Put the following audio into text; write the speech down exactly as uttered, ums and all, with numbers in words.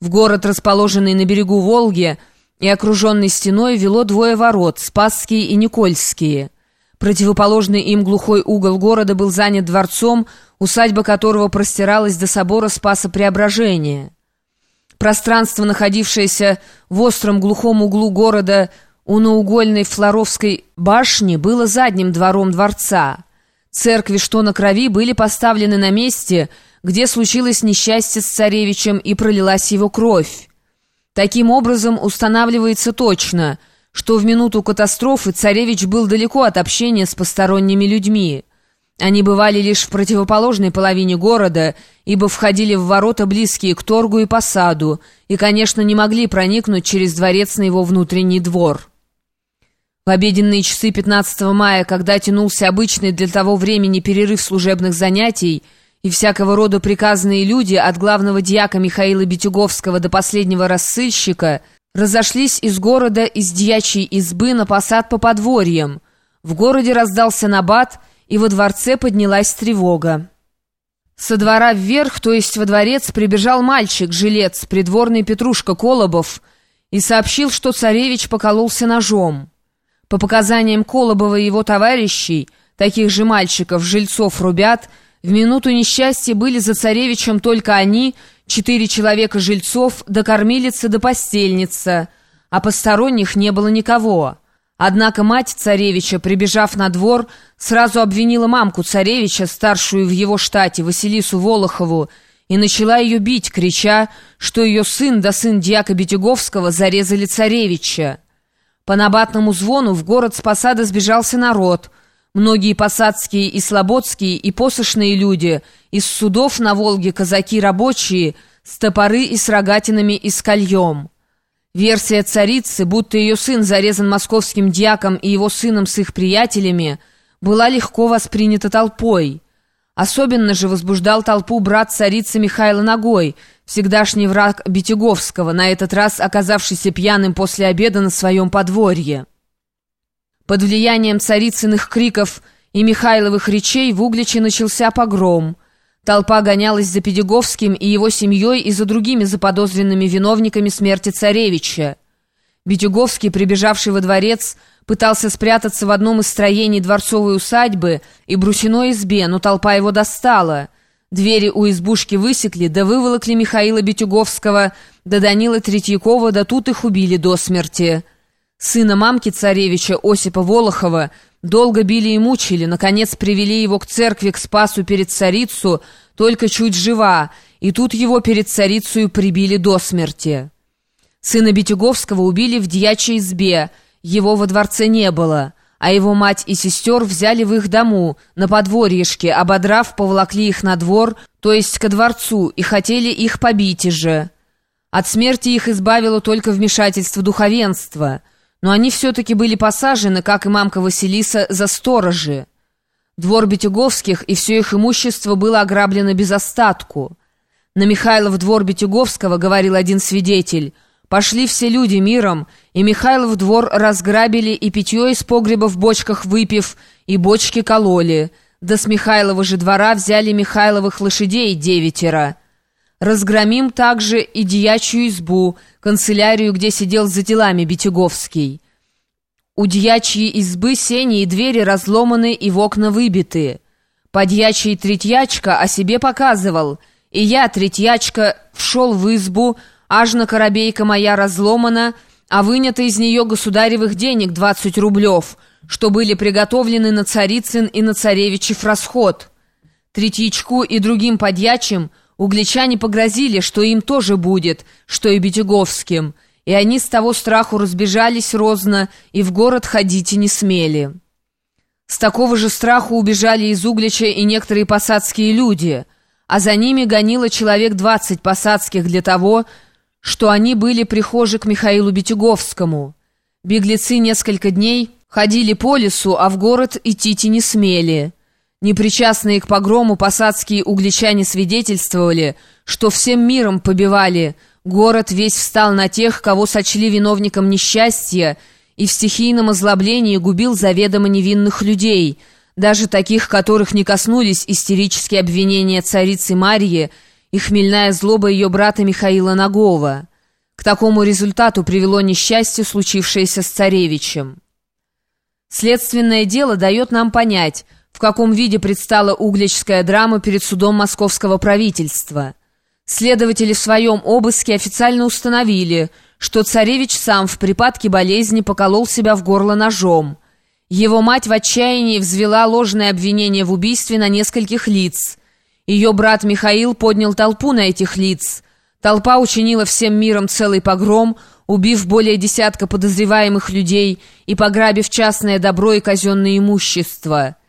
В город, расположенный на берегу Волги и окруженный стеной, вело двое ворот — Спасские и Никольские. Противоположный им глухой угол города был занят дворцом, усадьба которого простиралась до собора Спаса Преображения. Пространство, находившееся в остром глухом углу города у наугольной Флоровской башни, было задним двором дворца. Церкви, что на крови, были поставлены на месте, где случилось несчастье с царевичем и пролилась его кровь. Таким образом устанавливается точно, что в минуту катастрофы царевич был далеко от общения с посторонними людьми. Они бывали лишь в противоположной половине города, ибо входили в ворота, близкие к торгу и посаду, и, конечно, не могли проникнуть через дворец на его внутренний двор. В обеденные часы пятнадцатого мая, когда тянулся обычный для того времени перерыв служебных занятий, и всякого рода приказные люди, от главного дьяка Михаила Битюговского до последнего рассыльщика, разошлись из города из дьячьей избы на посад по подворьям. В городе раздался набат, и во дворце поднялась тревога. Со двора вверх, то есть во дворец, прибежал мальчик-жилец, придворный Петрушка Колобов, и сообщил, что царевич покололся ножом. По показаниям Колобова и его товарищей, таких же мальчиков-жильцов-рубят, в минуту несчастья были за царевичем только они, четыре человека-жильцов, да кормилица, да постельница, а посторонних не было никого. Однако мать царевича, прибежав на двор, сразу обвинила мамку царевича, старшую в его штате, Василису Волохову, и начала ее бить, крича, что ее сын да сын дьяка Битюговского зарезали царевича. По набатному звону в город с посада сбежался народ. Многие посадские и слободские и посошные люди, из судов на Волге казаки рабочие, с топоры и с рогатинами и с кольем. Версия царицы, будто ее сын зарезан московским дьяком и его сыном с их приятелями, была легко воспринята толпой. Особенно же возбуждал толпу брат царицы Михаила Ногой, всегдашний враг Битюговского, на этот раз оказавшийся пьяным после обеда на своем подворье. Под влиянием царицыных криков и Михайловых речей в Угличе начался погром. Толпа гонялась за Битюговским и его семьей и за другими заподозренными виновниками смерти царевича. Битюговский, прибежавший во дворец, пытался спрятаться в одном из строений дворцовой усадьбы и брусиной избе, но толпа его достала. Двери у избушки высекли, да выволокли Михаила Битюговского, да Данила Третьякова, да тут их убили до смерти. Сына мамки царевича, Осипа Волохова, долго били и мучили, наконец привели его к церкви, к Спасу перед царицу, только чуть жива, и тут его перед царицею прибили до смерти. Сына Битюговского убили в дьячьей избе, его во дворце не было, а его мать и сестер взяли в их дому, на подворьишке, ободрав, поволокли их на двор, то есть ко дворцу, и хотели их побить же. От смерти их избавило только вмешательство духовенства, но они все-таки были посажены, как и мамка Василиса, за сторожи. Двор Битюговских и все их имущество было ограблено без остатку. На Михайлов двор Битюговского, говорил один свидетель, пошли все люди миром, и Михайлов двор разграбили, и питье из погреба в бочках выпив, и бочки кололи. Да с Михайлова же двора взяли Михайловых лошадей девятеро. Разгромим также и дьячью избу, канцелярию, где сидел за делами Битюговский. У дьячьей избы сени и двери разломаны и в окна выбиты. Подьячий Третьячка о себе показывал, и я, Третьячка, вшел в избу, ажна коробейка моя разломана, а вынято из нее государевых денег двадцать рублев, что были приготовлены на царицын и на царевичев расход. Третьячку и другим подьячим угличане погрозили, что им тоже будет, что и Битюговским, и они с того страху разбежались розно и в город ходить и не смели. С такого же страху убежали из Углича и некоторые посадские люди, а за ними гонило человек двадцать посадских для того, что они были прихожи к Михаилу Битюговскому. Беглецы несколько дней ходили по лесу, а в город идти не смели. Непричастные к погрому посадские угличане свидетельствовали, что всем миром побивали, город весь встал на тех, кого сочли виновником несчастья, и в стихийном озлоблении губил заведомо невинных людей, даже таких, которых не коснулись истерические обвинения царицы Марьи и хмельная злоба ее брата Михаила Нагова. К такому результату привело несчастье, случившееся с царевичем. Следственное дело дает нам понять, в каком виде предстала угличская драма перед судом московского правительства. Следователи в своем обыске официально установили, что царевич сам в припадке болезни поколол себя в горло ножом. Его мать в отчаянии взвела ложное обвинение в убийстве на нескольких лиц. Ее брат Михаил поднял толпу на этих лиц. Толпа учинила всем миром целый погром, убив более десятка подозреваемых людей и пограбив частное добро и казенное имущество.